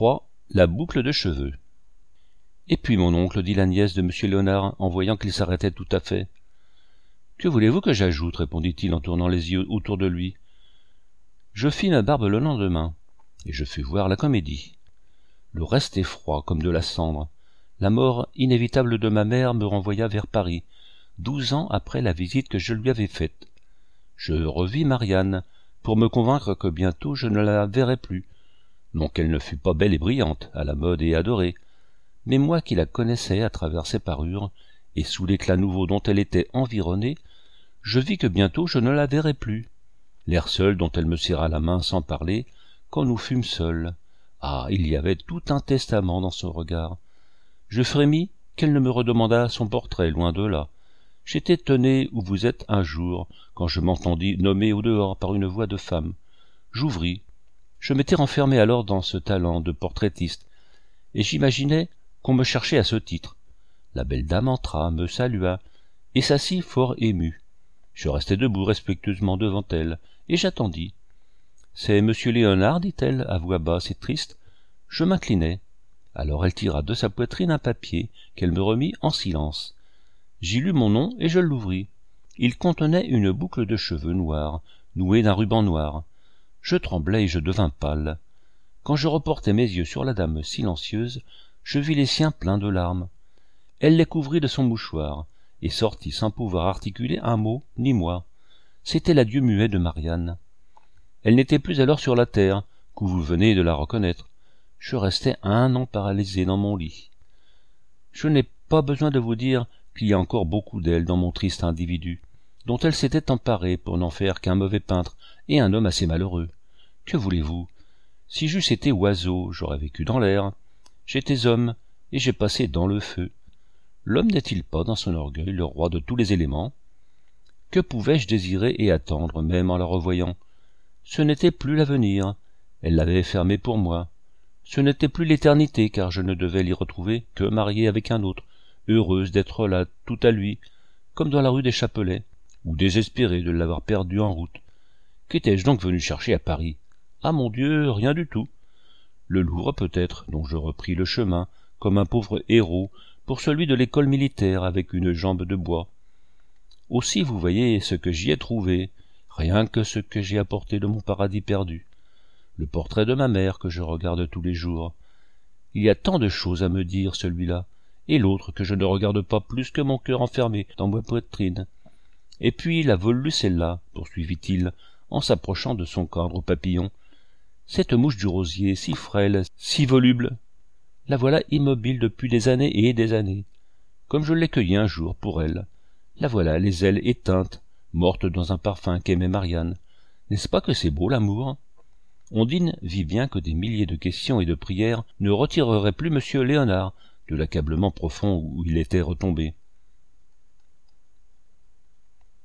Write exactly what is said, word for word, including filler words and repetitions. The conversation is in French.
trois. La boucle de cheveux. Et puis, mon oncle, dit la nièce de monsieur Léonard, en voyant qu'il s'arrêtait tout à fait. Que voulez-vous que j'ajoute, répondit-il en tournant les yeux autour de lui. Je fis ma barbe le lendemain, et je fus voir la comédie. Le reste est froid comme de la cendre. La mort inévitable de ma mère me renvoya vers Paris, douze ans après la visite que je lui avais faite. Je revis Marianne, pour me convaincre que bientôt je ne la verrais plus. Non qu'elle ne fût pas belle et brillante, à la mode et adorée, mais moi qui la connaissais à travers ses parures, et sous l'éclat nouveau dont elle était environnée, je vis que bientôt je ne la verrais plus. L'air seul dont elle me serra la main sans parler, quand nous fûmes seuls. Ah, il y avait tout un testament dans son regard. Je frémis qu'elle ne me redemandât son portrait, loin de là. J'étais tenez où vous êtes un jour, quand je m'entendis nommer au dehors par une voix de femme. J'ouvris. Je m'étais renfermé alors dans ce talent de portraitiste, et j'imaginais qu'on me cherchait à ce titre. La belle dame entra, me salua, et s'assit fort émue. Je restai debout respectueusement devant elle, et j'attendis. « C'est monsieur Léonard, dit-elle, à voix basse et triste. » Je m'inclinai. Alors elle tira de sa poitrine un papier qu'elle me remit en silence. J'y lus mon nom et je l'ouvris. Il contenait une boucle de cheveux noirs, nouée d'un ruban noir. Je tremblai et je devins pâle. Quand je reportai mes yeux sur la dame silencieuse, je vis les siens pleins de larmes. Elle les couvrit de son mouchoir, et sortit sans pouvoir articuler un mot, ni moi. C'était l'adieu muet de Marianne. Elle n'était plus alors sur la terre, que vous venez de la reconnaître. Je restai un an paralysé dans mon lit. Je n'ai pas besoin de vous dire qu'il y a encore beaucoup d'elle dans mon triste individu, dont elle s'était emparée pour n'en faire qu'un mauvais peintre et un homme assez malheureux. Que voulez-vous? Si j'eusse été oiseau, j'aurais vécu dans l'air. J'étais homme, et j'ai passé dans le feu. L'homme n'est-il pas, dans son orgueil, le roi de tous les éléments? Que pouvais-je désirer et attendre, même en la revoyant? Ce n'était plus l'avenir, elle l'avait fermé pour moi. Ce n'était plus l'éternité, car je ne devais l'y retrouver que mariée avec un autre, heureuse d'être là, tout à lui, comme dans la rue des Chapelets, ou désespérée de l'avoir perdu en route. Qu'étais-je donc venu chercher à Paris? Ah mon Dieu, rien du tout. Le Louvre peut-être, dont je repris le chemin, comme un pauvre héros, pour celui de l'école militaire avec une jambe de bois. Aussi vous voyez ce que j'y ai trouvé, rien que ce que j'ai apporté de mon paradis perdu. Le portrait de ma mère que je regarde tous les jours. Il y a tant de choses à me dire, celui-là, et l'autre que je ne regarde pas plus que mon cœur enfermé dans ma poitrine. Et puis la Volucella, poursuivit-il, en s'approchant de son cadre au papillon. Cette mouche du rosier, si frêle, si voluble, la voilà immobile depuis des années et des années, comme je l'ai cueillie un jour pour elle. La voilà, les ailes éteintes, morte dans un parfum qu'aimait Marianne. N'est-ce pas que c'est beau, l'amour? Ondine vit bien que des milliers de questions et de prières ne retireraient plus monsieur Léonard de l'accablement profond où il était retombé.